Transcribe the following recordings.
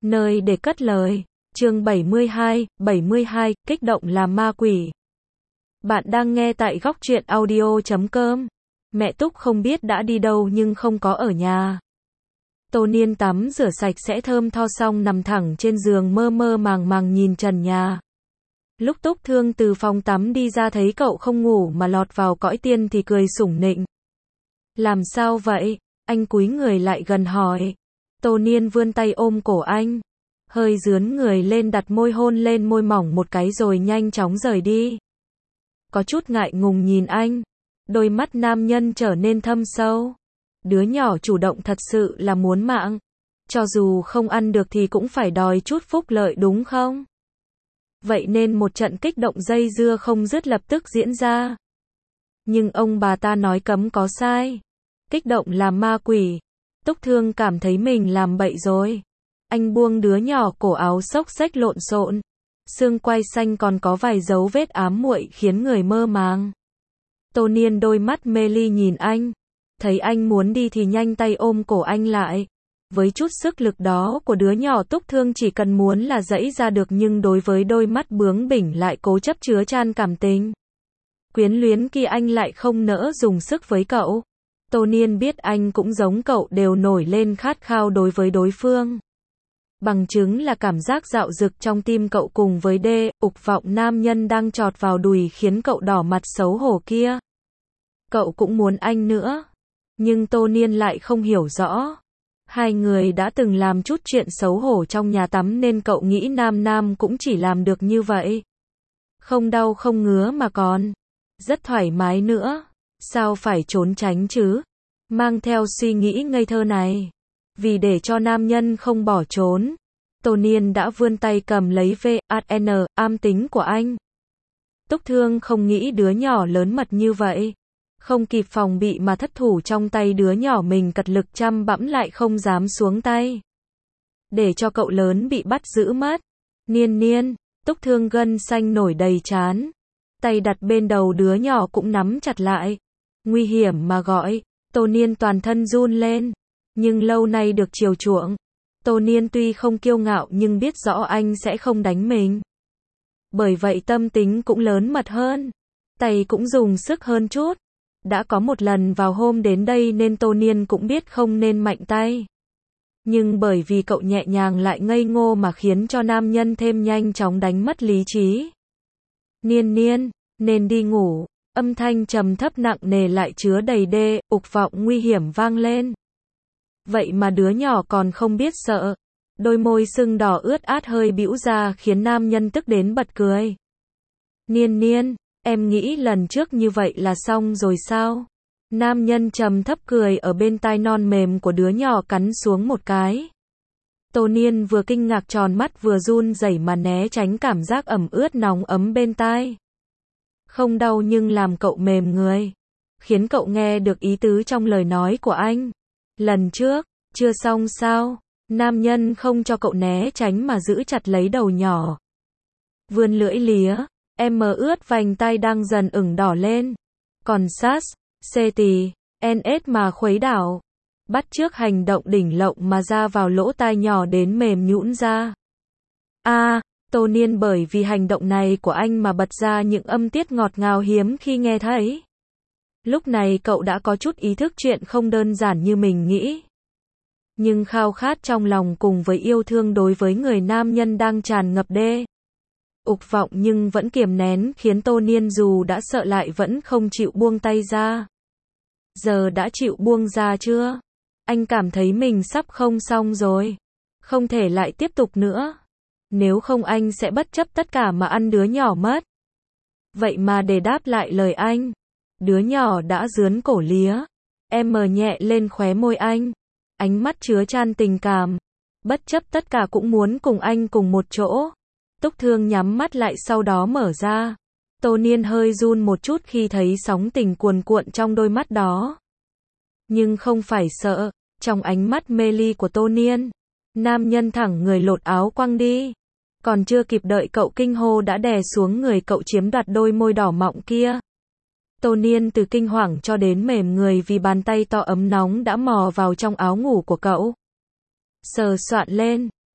Nơi để cất lời. Chương 72, kích động làm ma quỷ. Bạn đang nghe tại góc truyện audio.com. Mẹ Túc không biết đã đi đâu nhưng không có ở nhà. Tô Niên tắm rửa sạch sẽ thơm tho xong nằm thẳng trên giường mơ mơ màng màng nhìn trần nhà. Lúc Túc Thương từ phòng tắm đi ra thấy cậu không ngủ mà lọt vào cõi tiên thì cười sủng nịnh. Làm sao vậy? Anh cúi người lại gần hỏi. Tô Niên vươn tay ôm cổ anh. Hơi dướn người lên đặt môi hôn lên môi mỏng một cái rồi nhanh chóng rời đi. Có chút ngại ngùng nhìn anh. Đôi mắt nam nhân trở nên thâm sâu. Đứa nhỏ chủ động thật sự là muốn mạng. Cho dù không ăn được thì cũng phải đòi chút phúc lợi đúng không? Vậy nên một trận kích động dây dưa không dứt lập tức diễn ra. Nhưng ông bà ta nói cấm có sai. Kích động làm ma quỷ. Túc Thương cảm thấy mình làm bậy rồi. Anh buông đứa nhỏ cổ áo xốc xếch lộn xộn. Xương quai xanh còn có vài dấu vết ám muội khiến người mơ màng. Tô Niên đôi mắt mê ly nhìn anh. Thấy anh muốn đi thì nhanh tay ôm cổ anh lại. Với chút sức lực đó của đứa nhỏ Túc Thương chỉ cần muốn là giãy ra được nhưng đối với đôi mắt bướng bỉnh lại cố chấp chứa chan cảm tình. Quyến luyến kia anh lại không nỡ dùng sức với cậu. Tô Niên biết anh cũng giống cậu đều nổi lên khát khao đối với đối phương. Bằng chứng là cảm giác dạo dực trong tim cậu cùng với ục vọng nam nhân đang chọt vào đùi khiến cậu đỏ mặt xấu hổ kia. Cậu cũng muốn anh nữa. Nhưng Tô Niên lại không hiểu rõ. Hai người đã từng làm chút chuyện xấu hổ trong nhà tắm nên cậu nghĩ nam cũng chỉ làm được như vậy. Không đau không ngứa mà còn rất thoải mái nữa. Sao phải trốn tránh chứ? Mang theo suy nghĩ ngây thơ này. Vì để cho nam nhân không bỏ trốn, Tô Niên đã vươn tay cầm lấy am tính của anh. Túc Thương không nghĩ đứa nhỏ lớn mật như vậy. Không kịp phòng bị mà thất thủ trong tay đứa nhỏ mình cật lực chăm bẵm lại không dám xuống tay. Để cho cậu lớn bị bắt giữ mất. Niên, Túc Thương gân xanh nổi đầy trán. Tay đặt bên đầu đứa nhỏ cũng nắm chặt lại. Nguy hiểm mà gọi. Tô Niên toàn thân run lên. Nhưng lâu nay được chiều chuộng. Tô Niên tuy không kiêu ngạo nhưng biết rõ anh sẽ không đánh mình. Bởi vậy tâm tính cũng lớn mật hơn. Tay cũng dùng sức hơn chút. Đã có một lần vào hôm đến đây nên Tô Niên cũng biết không nên mạnh tay. Nhưng bởi vì cậu nhẹ nhàng lại ngây ngô mà khiến cho nam nhân thêm nhanh chóng đánh mất lý trí. Niên, nên đi ngủ. Âm thanh trầm thấp nặng nề lại chứa đầy ục vọng nguy hiểm vang lên. Vậy mà đứa nhỏ còn không biết sợ. Đôi môi sưng đỏ ướt át hơi bĩu ra khiến nam nhân tức đến bật cười. Niên, em nghĩ lần trước như vậy là xong rồi sao? Nam nhân trầm thấp cười ở bên tai non mềm của đứa nhỏ cắn xuống một cái. Tô Niên vừa kinh ngạc tròn mắt vừa run rẩy mà né tránh cảm giác ẩm ướt nóng ấm bên tai. Không đau nhưng làm cậu mềm người. Khiến cậu nghe được ý tứ trong lời nói của anh. Lần trước, chưa xong sao? Nam nhân không cho cậu né tránh mà giữ chặt lấy đầu nhỏ. Vươn lưỡi lía, em mờ ướt vành tay đang dần ửng đỏ lên. Còn NS mà khuấy đảo. Bắt chước hành động đỉnh lộng mà ra vào lỗ tai nhỏ đến mềm nhũn ra. Tô Niên bởi vì hành động này của anh mà bật ra những âm tiết ngọt ngào hiếm khi nghe thấy. Lúc này cậu đã có chút ý thức chuyện không đơn giản như mình nghĩ. Nhưng khao khát trong lòng cùng với yêu thương đối với người nam nhân đang tràn ngập ục vọng nhưng vẫn kiềm nén khiến Tô Niên dù đã sợ lại vẫn không chịu buông tay ra. Giờ đã chịu buông ra chưa? Anh cảm thấy mình sắp không xong rồi. Không thể lại tiếp tục nữa. Nếu không anh sẽ bất chấp tất cả mà ăn đứa nhỏ mất. Vậy mà để đáp lại lời anh, đứa nhỏ đã dướn cổ lía. Em mờ nhẹ lên khóe môi anh. Ánh mắt chứa chan tình cảm. Bất chấp tất cả cũng muốn cùng anh cùng một chỗ. Túc Thương nhắm mắt lại sau đó mở ra. Tô Niên hơi run một chút khi thấy sóng tình cuồn cuộn trong đôi mắt đó. Nhưng không phải sợ. Trong ánh mắt mê ly của Tô Niên, nam nhân thẳng người lột áo quăng đi. Còn chưa kịp đợi cậu kinh hô đã đè xuống người cậu chiếm đoạt đôi môi đỏ mọng kia. Tô Niên từ kinh hoàng cho đến mềm người vì bàn tay to ấm nóng đã mò vào trong áo ngủ của cậu. Sờ soạn lên,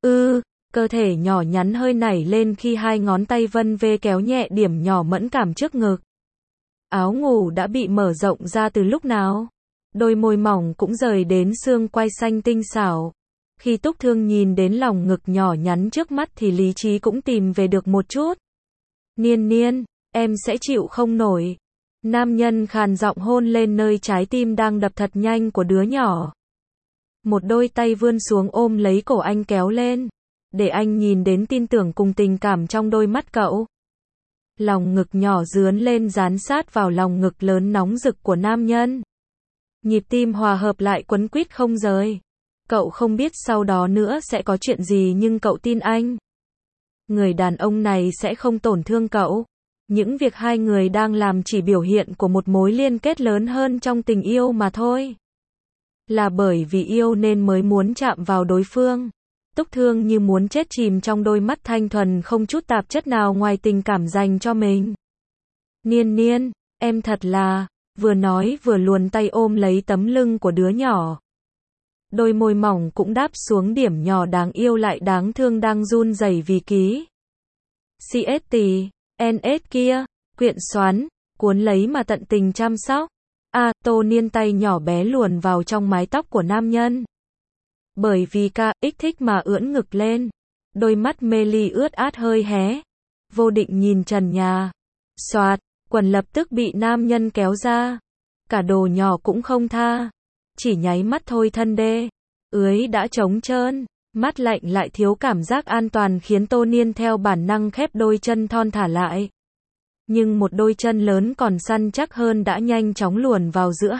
Cơ thể nhỏ nhắn hơi nảy lên khi hai ngón tay vân vê kéo nhẹ điểm nhỏ mẫn cảm trước ngực. Áo ngủ đã bị mở rộng ra từ lúc nào? Đôi môi mỏng cũng rời đến xương quai xanh tinh xảo. Khi Túc Thương nhìn đến lòng ngực nhỏ nhắn trước mắt thì lý trí cũng tìm về được một chút. Niên Niên, em sẽ chịu không nổi. Nam nhân khàn giọng hôn lên nơi trái tim đang đập thật nhanh của đứa nhỏ. Một đôi tay vươn xuống ôm lấy cổ anh kéo lên, để anh nhìn đến tin tưởng cùng tình cảm trong đôi mắt cậu. Lòng ngực nhỏ dướn lên dán sát vào lòng ngực lớn nóng rực của nam nhân. Nhịp tim hòa hợp lại quấn quýt không rời. Cậu không biết sau đó nữa sẽ có chuyện gì nhưng cậu tin anh. Người đàn ông này sẽ không tổn thương cậu. Những việc hai người đang làm chỉ biểu hiện của một mối liên kết lớn hơn trong tình yêu mà thôi. Là bởi vì yêu nên mới muốn chạm vào đối phương. Túc Thương như muốn chết chìm trong đôi mắt thanh thuần không chút tạp chất nào ngoài tình cảm dành cho mình. Niên Niên, em thật là, vừa nói vừa luồn tay ôm lấy tấm lưng của đứa nhỏ. Đôi môi mỏng cũng đáp xuống điểm nhỏ đáng yêu lại đáng thương đang run rẩy vì ký. CST, NS kia, quyện xoắn, cuốn lấy mà tận tình chăm sóc. Tô Niên tay nhỏ bé luồn vào trong mái tóc của nam nhân. Bởi vì KX thích mà ưỡn ngực lên. Đôi mắt mê ly ướt át hơi hé. Vô Định nhìn trần nhà. Xoạt, quần lập tức bị nam nhân kéo ra. Cả đồ nhỏ cũng không tha. Chỉ nháy mắt thôi thân đê. Ưới đã trống trơn. Mắt lạnh lại thiếu cảm giác an toàn khiến Tô Niên theo bản năng khép đôi chân thon thả lại. Nhưng một đôi chân lớn còn săn chắc hơn đã nhanh chóng luồn vào giữa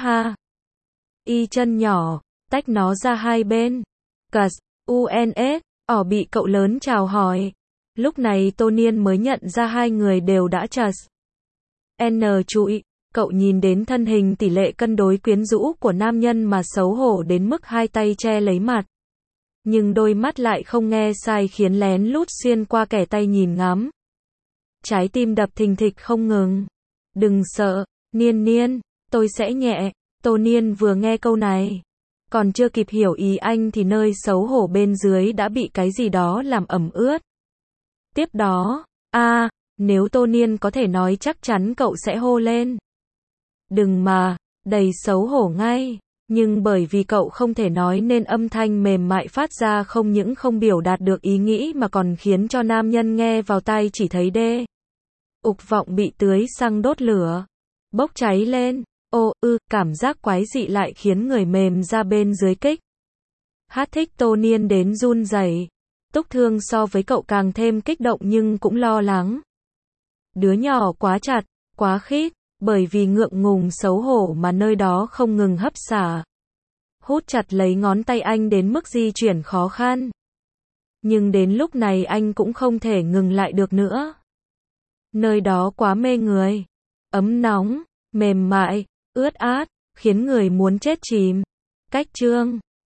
y chân nhỏ, tách nó ra hai bên. Cus, UNS, bị cậu lớn chào hỏi. Lúc này Tô Niên mới nhận ra hai người đều đã chus. Chú ý, cậu nhìn đến thân hình tỷ lệ cân đối quyến rũ của nam nhân mà xấu hổ đến mức hai tay che lấy mặt. Nhưng đôi mắt lại không nghe sai khiến lén lút xuyên qua kẻ tay nhìn ngắm. Trái tim đập thình thịch không ngừng. Đừng sợ, Niên Niên, tôi sẽ nhẹ. Tô Niên vừa nghe câu này, còn chưa kịp hiểu ý anh thì nơi xấu hổ bên dưới đã bị cái gì đó làm ẩm ướt. Tiếp đó, nếu Tô Niên có thể nói chắc chắn cậu sẽ hô lên. Đừng mà, đầy xấu hổ ngay. Nhưng bởi vì cậu không thể nói nên âm thanh mềm mại phát ra không những không biểu đạt được ý nghĩ mà còn khiến cho nam nhân nghe vào tai chỉ thấy ục vọng bị tưới xăng đốt lửa. Bốc cháy lên. Cảm giác quái dị lại khiến người mềm ra bên dưới kích. Hát thích Tô Niên đến run rẩy. Túc Thương so với cậu càng thêm kích động nhưng cũng lo lắng. Đứa nhỏ quá chặt, quá khít. Bởi vì ngượng ngùng xấu hổ mà nơi đó không ngừng hấp xả. Hút chặt lấy ngón tay anh đến mức di chuyển khó khăn. Nhưng đến lúc này anh cũng không thể ngừng lại được nữa. Nơi đó quá mê người. Ấm nóng, mềm mại, ướt át, khiến người muốn chết chìm. Cách chương